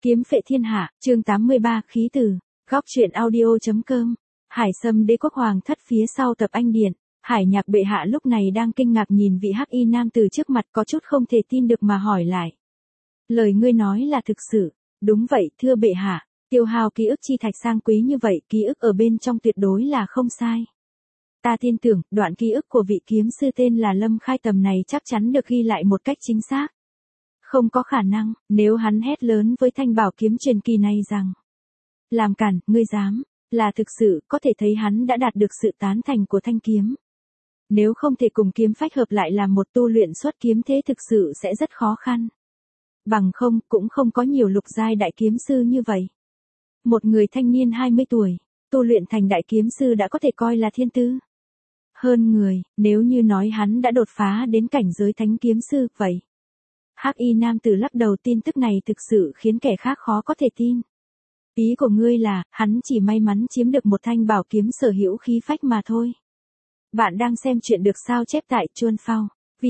Kiếm phệ thiên hạ, chương 83, khí từ, góc truyện audio.com. Hải Sâm Đế quốc hoàng thất phía sau tập anh điện, Hải Nhạc bệ hạ lúc này đang kinh ngạc nhìn vị hắc y nam từ trước mặt, có chút không thể tin được mà hỏi lại. Lời ngươi nói là thực sự? Đúng vậy, thưa bệ hạ, tiêu hao ký ức chi thạch sang quý như vậy, ký ức ở bên trong tuyệt đối là không sai. Ta tin tưởng, đoạn ký ức của vị kiếm sư tên là Lâm Khai Tầm này chắc chắn được ghi lại một cách chính xác. Không có khả năng, nếu hắn hét lớn với thanh bảo kiếm truyền kỳ này rằng làm cản, ngươi dám, là thực sự, có thể thấy hắn đã đạt được sự tán thành của thanh kiếm. Nếu không thể cùng kiếm phách hợp lại làm một tu luyện xuất kiếm thế thực sự sẽ rất khó khăn. Bằng không, cũng không có nhiều lục giai đại kiếm sư như vậy. Một người thanh niên 20 tuổi, tu luyện thành đại kiếm sư đã có thể coi là thiên tư. Hơn người, nếu như nói hắn đã đột phá đến cảnh giới thánh kiếm sư, vậy. Hắc y nam tử lắc đầu, tin tức này thực sự khiến kẻ khác khó có thể tin. Ý của ngươi là, hắn chỉ may mắn chiếm được một thanh bảo kiếm sở hữu khí phách mà thôi. Bạn đang xem chuyện được sao chép tại Chuan Phao,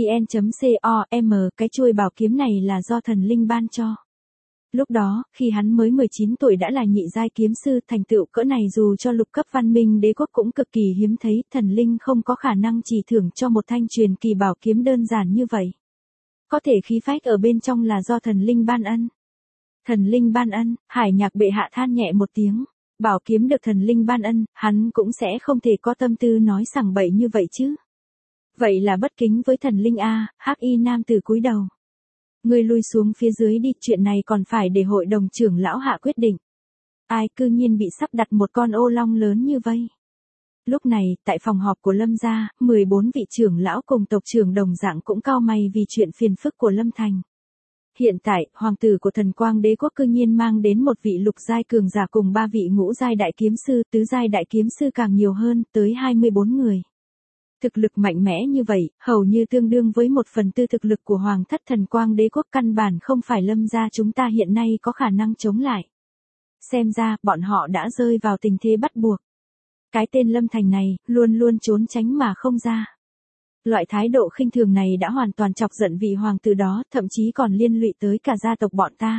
vn.com, cái chuôi bảo kiếm này là do thần linh ban cho. Lúc đó, khi hắn mới 19 tuổi đã là nhị giai kiếm sư, thành tựu cỡ này dù cho lục cấp văn minh đế quốc cũng cực kỳ hiếm thấy, thần linh không có khả năng chỉ thưởng cho một thanh truyền kỳ bảo kiếm đơn giản như vậy. Có thể khí phách ở bên trong là do thần linh ban ân. Thần linh ban ân, Hải Nhạc bệ hạ than nhẹ một tiếng, bảo kiếm được thần linh ban ân, hắn cũng sẽ không thể có tâm tư nói sằng bậy như vậy chứ. Vậy là bất kính với thần linh a. Hắc y nam tử cúi đầu. Ngươi lui xuống phía dưới đi, chuyện này còn phải để hội đồng trưởng lão hạ quyết định. Ai cư nhiên bị sắp đặt một con ô long lớn như vây. Lúc này, tại phòng họp của Lâm gia, 14 vị trưởng lão cùng tộc trưởng đồng dạng cũng cau mày vì chuyện phiền phức của Lâm Thành. Hiện tại, hoàng tử của Thần Quang Đế quốc cư nhiên mang đến một vị lục giai cường giả cùng 3 vị ngũ giai đại kiếm sư, tứ giai đại kiếm sư càng nhiều hơn, tới 24 người. Thực lực mạnh mẽ như vậy, hầu như tương đương với 1/4 thực lực của hoàng thất Thần Quang Đế quốc, căn bản không phải Lâm gia chúng ta hiện nay có khả năng chống lại. Xem ra, bọn họ đã rơi vào tình thế bắt buộc. Cái tên Lâm Thành này, luôn luôn trốn tránh mà không ra. Loại thái độ khinh thường này đã hoàn toàn chọc giận vị hoàng tử đó, thậm chí còn liên lụy tới cả gia tộc bọn ta.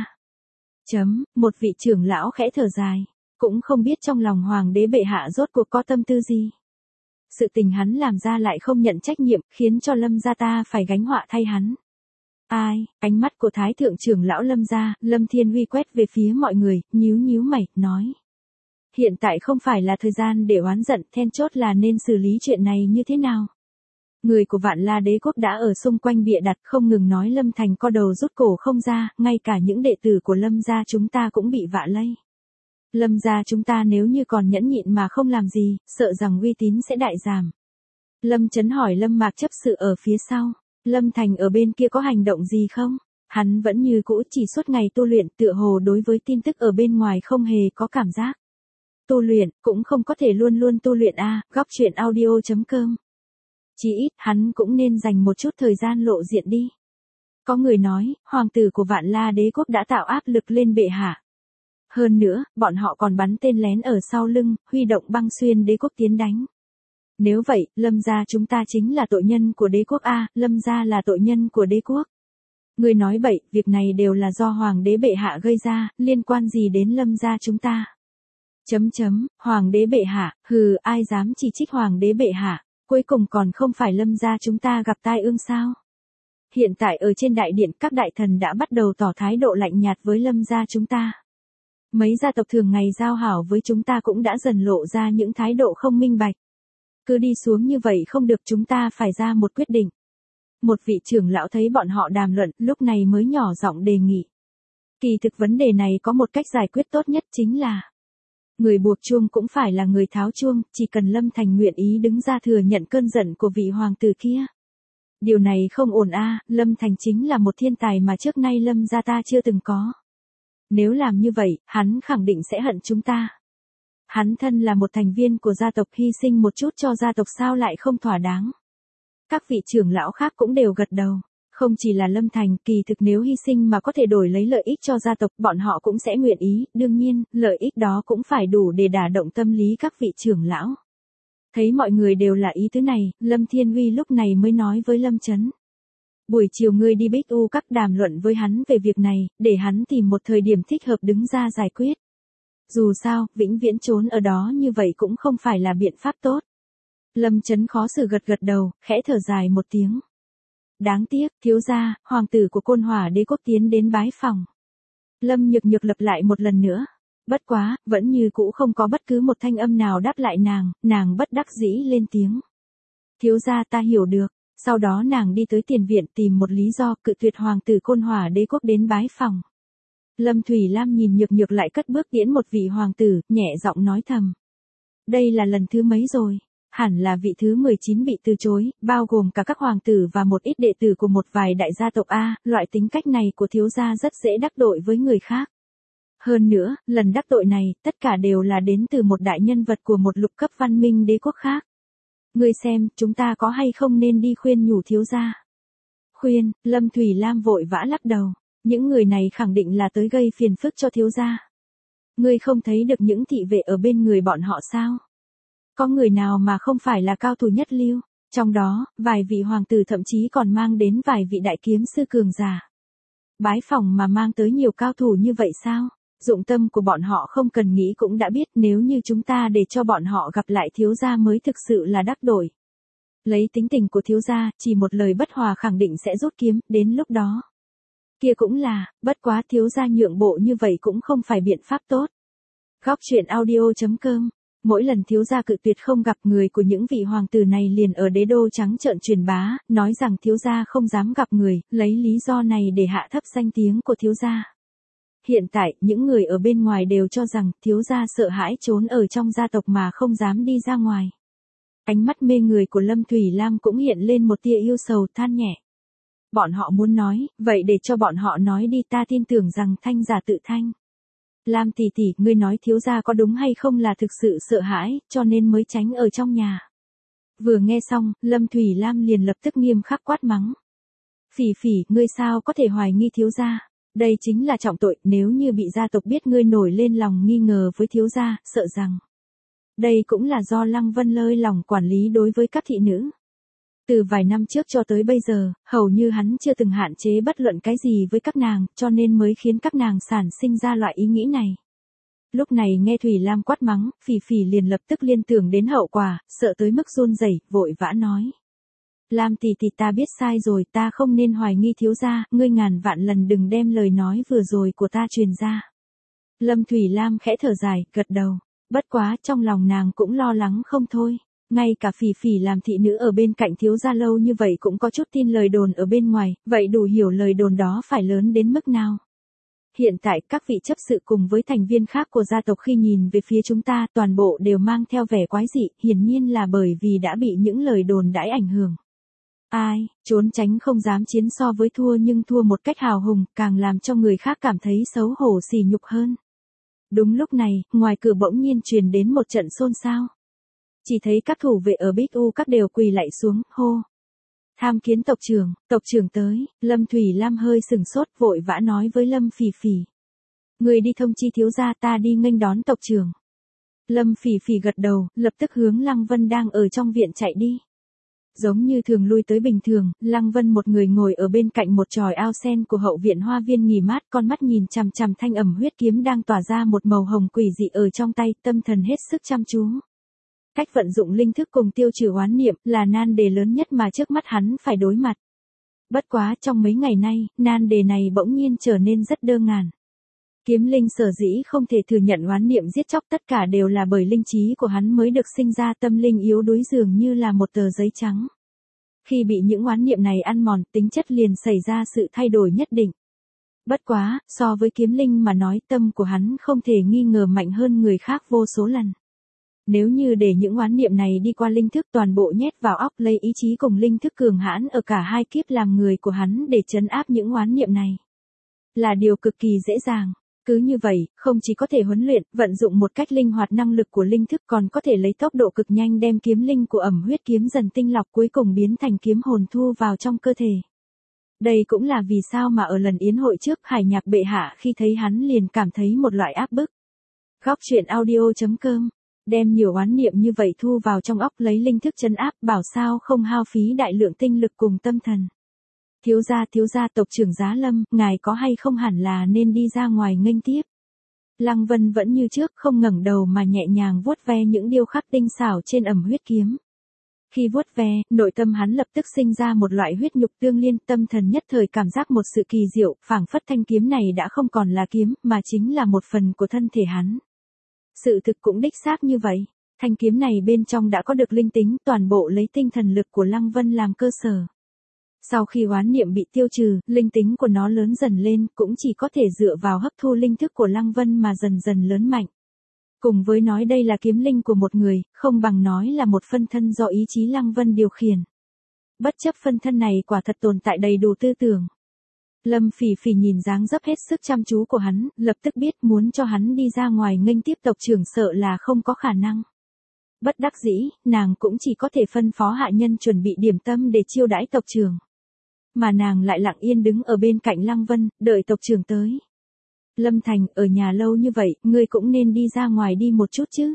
Một vị trưởng lão khẽ thở dài, cũng không biết trong lòng hoàng đế bệ hạ rốt cuộc có tâm tư gì. Sự tình hắn làm ra lại không nhận trách nhiệm, khiến cho Lâm gia ta phải gánh họa thay hắn. Ai, ánh mắt của thái thượng trưởng lão Lâm gia, Lâm Thiên Huy quét về phía mọi người, nhíu mày, nói. Hiện tại không phải là thời gian để oán giận, then chốt là nên xử lý chuyện này như thế nào. Người của Vạn La Đế quốc đã ở xung quanh bịa đặt, không ngừng nói Lâm Thành co đầu rút cổ không ra, ngay cả những đệ tử của Lâm gia chúng ta cũng bị vạ lây. Lâm gia chúng ta nếu như còn nhẫn nhịn mà không làm gì, sợ rằng uy tín sẽ đại giảm. Lâm Chấn hỏi Lâm Mạc chấp sự ở phía sau, Lâm Thành ở bên kia có hành động gì không? Hắn vẫn như cũ chỉ suốt ngày tu luyện, tựa hồ đối với tin tức ở bên ngoài không hề có cảm giác. Tu luyện, cũng không có thể luôn luôn tu luyện a. Góc truyện audio.com. Chỉ ít, hắn cũng nên dành một chút thời gian lộ diện đi. Có người nói, hoàng tử của Vạn La Đế quốc đã tạo áp lực lên bệ hạ. Hơn nữa, bọn họ còn bắn tên lén ở sau lưng, huy động băng xuyên đế quốc tiến đánh. Nếu vậy, Lâm gia chúng ta chính là tội nhân của đế quốc a. Lâm gia là tội nhân của đế quốc. Người nói bậy, việc này đều là do hoàng đế bệ hạ gây ra, liên quan gì đến Lâm gia chúng ta? Hoàng đế bệ hạ, hừ, ai dám chỉ trích hoàng đế bệ hạ, cuối cùng còn không phải Lâm gia chúng ta gặp tai ương sao? Hiện tại ở trên đại điện, các đại thần đã bắt đầu tỏ thái độ lạnh nhạt với Lâm gia chúng ta. Mấy gia tộc thường ngày giao hảo với chúng ta cũng đã dần lộ ra những thái độ không minh bạch. Cứ đi xuống như vậy không được, chúng ta phải ra một quyết định. Một vị trưởng lão thấy bọn họ đàm luận, lúc này mới nhỏ giọng đề nghị. Kỳ thực vấn đề này có một cách giải quyết tốt nhất, chính là người buộc chuông cũng phải là người tháo chuông, chỉ cần Lâm Thành nguyện ý đứng ra thừa nhận cơn giận của vị hoàng tử kia. Điều này không ổn a. Lâm Thành chính là một thiên tài mà trước nay Lâm gia ta chưa từng có. Nếu làm như vậy, hắn khẳng định sẽ hận chúng ta. Hắn thân là một thành viên của gia tộc, hy sinh một chút cho gia tộc sao lại không thỏa đáng. Các vị trưởng lão khác cũng đều gật đầu. Không chỉ là Lâm Thành, kỳ thực nếu hy sinh mà có thể đổi lấy lợi ích cho gia tộc, bọn họ cũng sẽ nguyện ý, đương nhiên, lợi ích đó cũng phải đủ để đả động tâm lý các vị trưởng lão. Thấy mọi người đều là ý tứ này, Lâm Thiên Huy lúc này mới nói với Lâm Chấn. Buổi chiều ngươi đi Bích U các đàm luận với hắn về việc này, để hắn tìm một thời điểm thích hợp đứng ra giải quyết. Dù sao, vĩnh viễn trốn ở đó như vậy cũng không phải là biện pháp tốt. Lâm Chấn khó xử gật gật đầu, khẽ thở dài một tiếng. Đáng tiếc, thiếu gia, hoàng tử của Côn Hỏa Đế quốc tiến đến bái phòng. Lâm Nhược Nhược lặp lại một lần nữa. Bất quá, vẫn như cũ không có bất cứ một thanh âm nào đáp lại nàng bất đắc dĩ lên tiếng. Thiếu gia ta hiểu được, sau đó nàng đi tới tiền viện tìm một lý do cự tuyệt hoàng tử Côn Hỏa Đế quốc đến bái phòng. Lâm Thủy Lam nhìn Nhược Nhược lại cất bước tiễn một vị hoàng tử, nhẹ giọng nói thầm. Đây là lần thứ mấy rồi? Hẳn là vị thứ 19 bị từ chối, bao gồm cả các hoàng tử và một ít đệ tử của một vài đại gia tộc A, loại tính cách này của thiếu gia rất dễ đắc tội với người khác. Hơn nữa, lần đắc tội này, tất cả đều là đến từ một đại nhân vật của một lục cấp văn minh đế quốc khác. Ngươi xem, chúng ta có hay không nên đi khuyên nhủ thiếu gia? Khuyên, Lâm Thủy Lam vội vã lắc đầu. Những người này khẳng định là tới gây phiền phức cho thiếu gia. Ngươi không thấy được những thị vệ ở bên người bọn họ sao? Có người nào mà không phải là cao thủ nhất lưu, trong đó, vài vị hoàng tử thậm chí còn mang đến vài vị đại kiếm sư cường giả. Bái phòng mà mang tới nhiều cao thủ như vậy sao? Dụng tâm của bọn họ không cần nghĩ cũng đã biết, nếu như chúng ta để cho bọn họ gặp lại thiếu gia mới thực sự là đắc tội. Lấy tính tình của thiếu gia, chỉ một lời bất hòa khẳng định sẽ rút kiếm, đến lúc đó. Kia cũng là, bất quá thiếu gia nhượng bộ như vậy cũng không phải biện pháp tốt. Góc truyện audio.com. Mỗi lần thiếu gia cự tuyệt không gặp người của những vị hoàng tử này liền ở đế đô trắng trợn truyền bá, nói rằng thiếu gia không dám gặp người, lấy lý do này để hạ thấp danh tiếng của thiếu gia. Hiện tại, những người ở bên ngoài đều cho rằng thiếu gia sợ hãi trốn ở trong gia tộc mà không dám đi ra ngoài. Ánh mắt mê người của Lâm Thủy Lam cũng hiện lên một tia yêu sầu, than nhẹ. Bọn họ muốn nói, vậy để cho bọn họ nói đi, ta tin tưởng rằng thanh giả tự thanh. Lam tỷ tỷ, ngươi nói thiếu gia có đúng hay không là thực sự sợ hãi, cho nên mới tránh ở trong nhà. Vừa nghe xong, Lâm Thủy Lam liền lập tức nghiêm khắc quát mắng. Phỉ Phỉ, ngươi sao có thể hoài nghi thiếu gia? Đây chính là trọng tội, nếu như bị gia tộc biết ngươi nổi lên lòng nghi ngờ với thiếu gia, sợ rằng. Đây cũng là do Lăng Vân lơi lòng quản lý đối với các thị nữ. Từ vài năm trước cho tới bây giờ, hầu như hắn chưa từng hạn chế bất luận cái gì với các nàng, cho nên mới khiến các nàng sản sinh ra loại ý nghĩ này. Lúc này nghe Thủy Lam quát mắng, Phỉ Phỉ liền lập tức liên tưởng đến hậu quả, sợ tới mức run rẩy, vội vã nói. Lam tỷ tỷ, ta biết sai rồi, ta không nên hoài nghi thiếu gia, ngươi ngàn vạn lần đừng đem lời nói vừa rồi của ta truyền ra. Lâm Thủy Lam khẽ thở dài, gật đầu. Bất quá, trong lòng nàng cũng lo lắng không thôi. Ngay cả Phỉ Phỉ làm thị nữ ở bên cạnh thiếu gia lâu như vậy cũng có chút tin lời đồn ở bên ngoài, vậy đủ hiểu lời đồn đó phải lớn đến mức nào. Hiện tại các vị chấp sự cùng với thành viên khác của gia tộc khi nhìn về phía chúng ta toàn bộ đều mang theo vẻ quái dị, hiển nhiên là bởi vì đã bị những lời đồn đãi ảnh hưởng. Ai, trốn tránh không dám chiến so với thua nhưng thua một cách hào hùng, càng làm cho người khác cảm thấy xấu hổ sỉ nhục hơn. Đúng lúc này, ngoài cửa bỗng nhiên truyền đến một trận xôn xao. Chỉ thấy các thủ vệ ở Bích U các đều quỳ lạy xuống, hô. Tham kiến tộc trưởng tới, Lâm Thủy Lam hơi sừng sốt vội vã nói với Lâm Phỉ Phỉ. Người đi thông chi thiếu gia, ta đi nghênh đón tộc trưởng. Lâm Phỉ Phỉ gật đầu, lập tức hướng Lăng Vân đang ở trong viện chạy đi. Giống như thường lui tới bình thường, Lăng Vân một người ngồi ở bên cạnh một chòi ao sen của hậu viện hoa viên nghỉ mát, con mắt nhìn chằm chằm thanh ẩm huyết kiếm đang tỏa ra một màu hồng quỷ dị ở trong tay, tâm thần hết sức chăm chú. Cách vận dụng linh thức cùng tiêu trừ oán niệm là nan đề lớn nhất mà trước mắt hắn phải đối mặt. Bất quá trong mấy ngày nay, nan đề này bỗng nhiên trở nên rất đơn giản. Kiếm linh sở dĩ không thể thừa nhận oán niệm giết chóc tất cả đều là bởi linh trí của hắn mới được sinh ra, tâm linh yếu đuối dường như là một tờ giấy trắng. Khi bị những oán niệm này ăn mòn, tính chất liền xảy ra sự thay đổi nhất định. Bất quá, so với kiếm linh mà nói, tâm của hắn không thể nghi ngờ mạnh hơn người khác vô số lần. Nếu như để những oán niệm này đi qua linh thức toàn bộ nhét vào óc, lấy ý chí cùng linh thức cường hãn ở cả hai kiếp làm người của hắn để trấn áp những oán niệm này, là điều cực kỳ dễ dàng. Cứ như vậy, không chỉ có thể huấn luyện, vận dụng một cách linh hoạt năng lực của linh thức, còn có thể lấy tốc độ cực nhanh đem kiếm linh của ẩm huyết kiếm dần tinh lọc, cuối cùng biến thành kiếm hồn thu vào trong cơ thể. Đây cũng là vì sao mà ở lần yến hội trước, Hải Nhạc bệ hạ khi thấy hắn liền cảm thấy một loại áp bức. Góc truyện audio.com. Đem nhiều oán niệm như vậy thu vào trong óc, lấy linh thức trấn áp, bảo sao không hao phí đại lượng tinh lực cùng tâm thần. Thiếu gia tộc trưởng Giá Lâm, ngài có hay không hẳn là nên đi ra ngoài nghênh tiếp. Lăng Vân vẫn như trước không ngẩng đầu mà nhẹ nhàng vuốt ve những điêu khắc tinh xảo trên ẩm huyết kiếm. Khi vuốt ve, nội tâm hắn lập tức sinh ra một loại huyết nhục tương liên, tâm thần nhất thời cảm giác một sự kỳ diệu, phảng phất thanh kiếm này đã không còn là kiếm, mà chính là một phần của thân thể hắn. Sự thực cũng đích xác như vậy, thanh kiếm này bên trong đã có được linh tính, toàn bộ lấy tinh thần lực của Lăng Vân làm cơ sở. Sau khi oán niệm bị tiêu trừ, linh tính của nó lớn dần lên, cũng chỉ có thể dựa vào hấp thu linh thức của Lăng Vân mà dần dần lớn mạnh. Cùng với nói đây là kiếm linh của một người, không bằng nói là một phân thân do ý chí Lăng Vân điều khiển. Bất chấp phân thân này quả thật tồn tại đầy đủ tư tưởng. Lâm Phỉ Phỉ nhìn dáng dấp hết sức chăm chú của hắn, lập tức biết muốn cho hắn đi ra ngoài nghênh tiếp tộc trưởng sợ là không có khả năng. Bất đắc dĩ, nàng cũng chỉ có thể phân phó hạ nhân chuẩn bị điểm tâm để chiêu đãi tộc trưởng. Mà nàng lại lặng yên đứng ở bên cạnh Lăng Vân, đợi tộc trưởng tới. Lâm Thành, ở nhà lâu như vậy, ngươi cũng nên đi ra ngoài đi một chút chứ.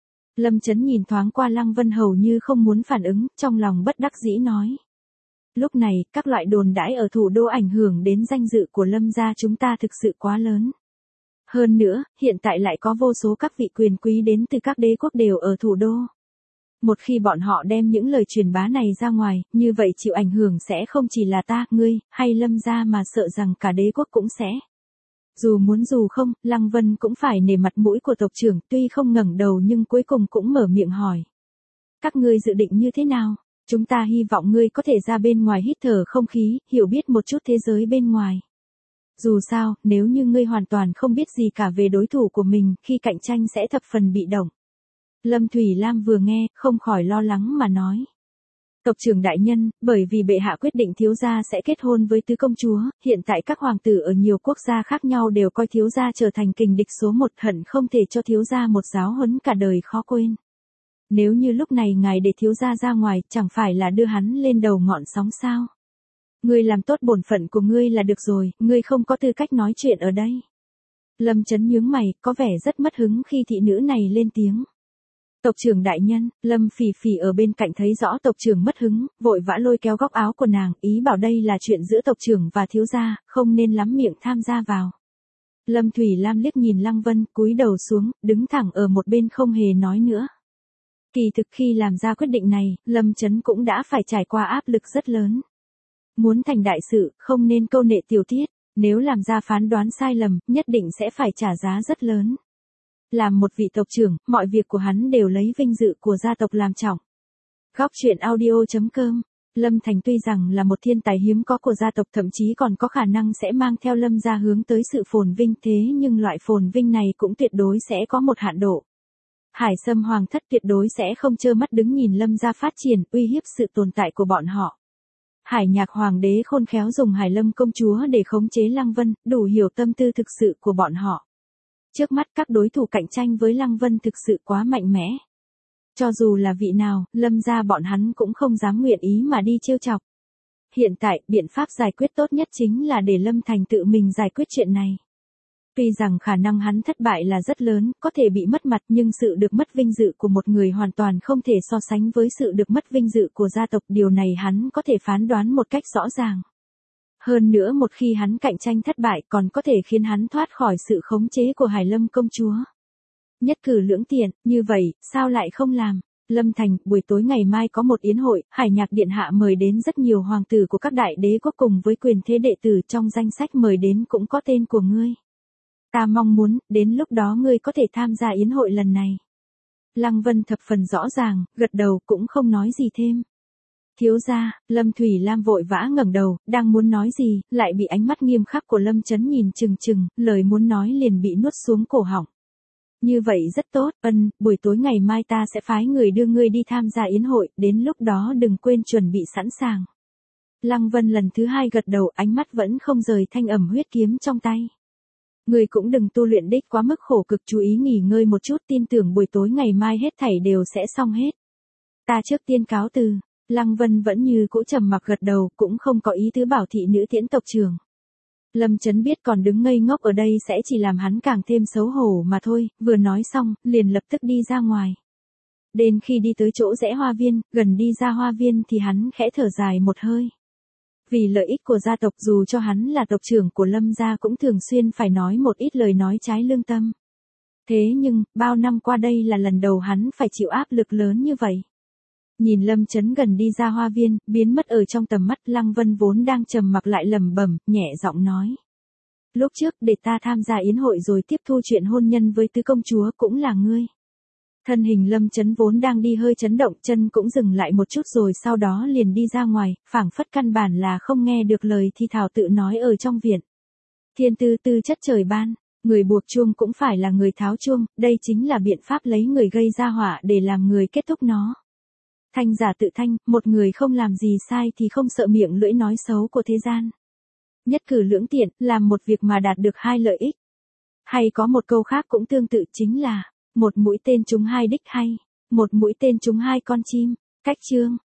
Lâm Chấn nhìn thoáng qua Lăng Vân hầu như không muốn phản ứng, trong lòng bất đắc dĩ nói. Lúc này, các loại đồn đãi ở thủ đô ảnh hưởng đến danh dự của Lâm gia chúng ta thực sự quá lớn. Hơn nữa, hiện tại lại có vô số các vị quyền quý đến từ các đế quốc đều ở thủ đô. Một khi bọn họ đem những lời truyền bá này ra ngoài, như vậy chịu ảnh hưởng sẽ không chỉ là ta, ngươi, hay Lâm gia mà sợ rằng cả đế quốc cũng sẽ. Dù muốn dù không, Lăng Vân cũng phải nể mặt mũi của tộc trưởng, tuy không ngẩng đầu nhưng cuối cùng cũng mở miệng hỏi. Các ngươi dự định như thế nào? Chúng ta hy vọng ngươi có thể ra bên ngoài hít thở không khí, hiểu biết một chút thế giới bên ngoài. Dù sao, nếu như ngươi hoàn toàn không biết gì cả về đối thủ của mình, khi cạnh tranh sẽ thập phần bị động. Lâm Thủy Lam vừa nghe, không khỏi lo lắng mà nói. Tộc trưởng đại nhân, bởi vì bệ hạ quyết định thiếu gia sẽ kết hôn với tứ công chúa, hiện tại các hoàng tử ở nhiều quốc gia khác nhau đều coi thiếu gia trở thành kình địch số một, hận không thể cho thiếu gia một giáo huấn cả đời khó quên. Nếu như lúc này ngài để thiếu gia ra ngoài, chẳng phải là đưa hắn lên đầu ngọn sóng sao? Ngươi làm tốt bổn phận của ngươi là được rồi, ngươi không có tư cách nói chuyện ở đây. Lâm Chấn nhướng mày, có vẻ rất mất hứng khi thị nữ này lên tiếng. Tộc trưởng đại nhân, Lâm Phỉ Phỉ ở bên cạnh thấy rõ tộc trưởng mất hứng, vội vã lôi kéo góc áo của nàng, ý bảo đây là chuyện giữa tộc trưởng và thiếu gia, không nên lắm miệng tham gia vào. Lâm Thủy Lam liếc nhìn Lăng Vân, cúi đầu xuống, đứng thẳng ở một bên không hề nói nữa. Kỳ thực khi làm ra quyết định này, Lâm Chấn cũng đã phải trải qua áp lực rất lớn. Muốn thành đại sự, không nên câu nệ tiểu tiết, nếu làm ra phán đoán sai lầm, nhất định sẽ phải trả giá rất lớn. Làm một vị tộc trưởng, mọi việc của hắn đều lấy vinh dự của gia tộc làm trọng. Góc truyện audio.com. Lâm Thành tuy rằng là một thiên tài hiếm có của gia tộc, thậm chí còn có khả năng sẽ mang theo Lâm gia hướng tới sự phồn vinh, thế nhưng loại phồn vinh này cũng tuyệt đối sẽ có một hạn độ. Hải Sâm Hoàng thất tuyệt đối sẽ không trơ mắt đứng nhìn Lâm gia phát triển, uy hiếp sự tồn tại của bọn họ. Hải Nhạc Hoàng đế khôn khéo dùng Hải Lâm công chúa để khống chế Lăng Vân, đủ hiểu tâm tư thực sự của bọn họ. Trước mắt các đối thủ cạnh tranh với Lăng Vân thực sự quá mạnh mẽ. Cho dù là vị nào, Lâm gia bọn hắn cũng không dám nguyện ý mà đi trêu chọc. Hiện tại, biện pháp giải quyết tốt nhất chính là để Lâm Thành tự mình giải quyết chuyện này. Tuy rằng khả năng hắn thất bại là rất lớn, có thể bị mất mặt, nhưng sự được mất vinh dự của một người hoàn toàn không thể so sánh với sự được mất vinh dự của gia tộc, điều này hắn có thể phán đoán một cách rõ ràng. Hơn nữa một khi hắn cạnh tranh thất bại còn có thể khiến hắn thoát khỏi sự khống chế của Hải Lâm công chúa. Nhất cử lưỡng tiện, như vậy, sao lại không làm? Lâm Thành, buổi tối ngày mai có một yến hội, Hải Nhạc Điện Hạ mời đến rất nhiều hoàng tử của các đại đế quốc cùng với quyền thế đệ tử, trong danh sách mời đến cũng có tên của ngươi. Ta mong muốn, đến lúc đó ngươi có thể tham gia yến hội lần này. Lăng Vân thập phần rõ ràng, gật đầu cũng không nói gì thêm. Thiếu gia, Lâm Thủy Lam vội vã ngẩng đầu, đang muốn nói gì, lại bị ánh mắt nghiêm khắc của Lâm Chấn nhìn chừng chừng, lời muốn nói liền bị nuốt xuống cổ họng. Như vậy rất tốt, buổi tối ngày mai ta sẽ phái người đưa ngươi đi tham gia yến hội, đến lúc đó đừng quên chuẩn bị sẵn sàng. Lăng Vân lần thứ hai gật đầu, ánh mắt vẫn không rời thanh ẩm huyết kiếm trong tay. Ngươi cũng đừng tu luyện đích quá mức khổ cực, chú ý nghỉ ngơi một chút, tin tưởng buổi tối ngày mai hết thảy đều sẽ xong hết. Ta trước tiên cáo từ. Lăng Vân vẫn như cũ trầm mặc gật đầu, cũng không có ý tứ bảo thị nữ tiễn tộc trưởng. Lâm Chấn biết còn đứng ngây ngốc ở đây sẽ chỉ làm hắn càng thêm xấu hổ mà thôi, vừa nói xong, liền lập tức đi ra ngoài. Đến khi đi tới chỗ rẽ hoa viên, gần đi ra hoa viên thì hắn khẽ thở dài một hơi. Vì lợi ích của gia tộc dù cho hắn là tộc trưởng của Lâm gia cũng thường xuyên phải nói một ít lời nói trái lương tâm. Thế nhưng, bao năm qua đây là lần đầu hắn phải chịu áp lực lớn như vậy. Nhìn Lâm Chấn gần đi ra hoa viên, biến mất ở trong tầm mắt, Lăng Vân vốn đang trầm mặc lại lẩm bẩm, nhẹ giọng nói. Lúc trước để ta tham gia yến hội rồi tiếp thu chuyện hôn nhân với tứ công chúa cũng là ngươi. Thân hình Lâm Chấn vốn đang đi hơi chấn động, chân cũng dừng lại một chút rồi sau đó liền đi ra ngoài, phảng phất căn bản là không nghe được lời thi thảo tự nói ở trong viện. Thiên tư tư chất trời ban, người buộc chuông cũng phải là người tháo chuông, đây chính là biện pháp lấy người gây ra họa để làm người kết thúc nó. Thanh giả tự thanh, một người không làm gì sai thì không sợ miệng lưỡi nói xấu của thế gian. Nhất cử lưỡng tiện, làm một việc mà đạt được hai lợi ích. Hay có một câu khác cũng tương tự chính là, một mũi tên trúng hai đích hay, một mũi tên trúng hai con chim. Cách chương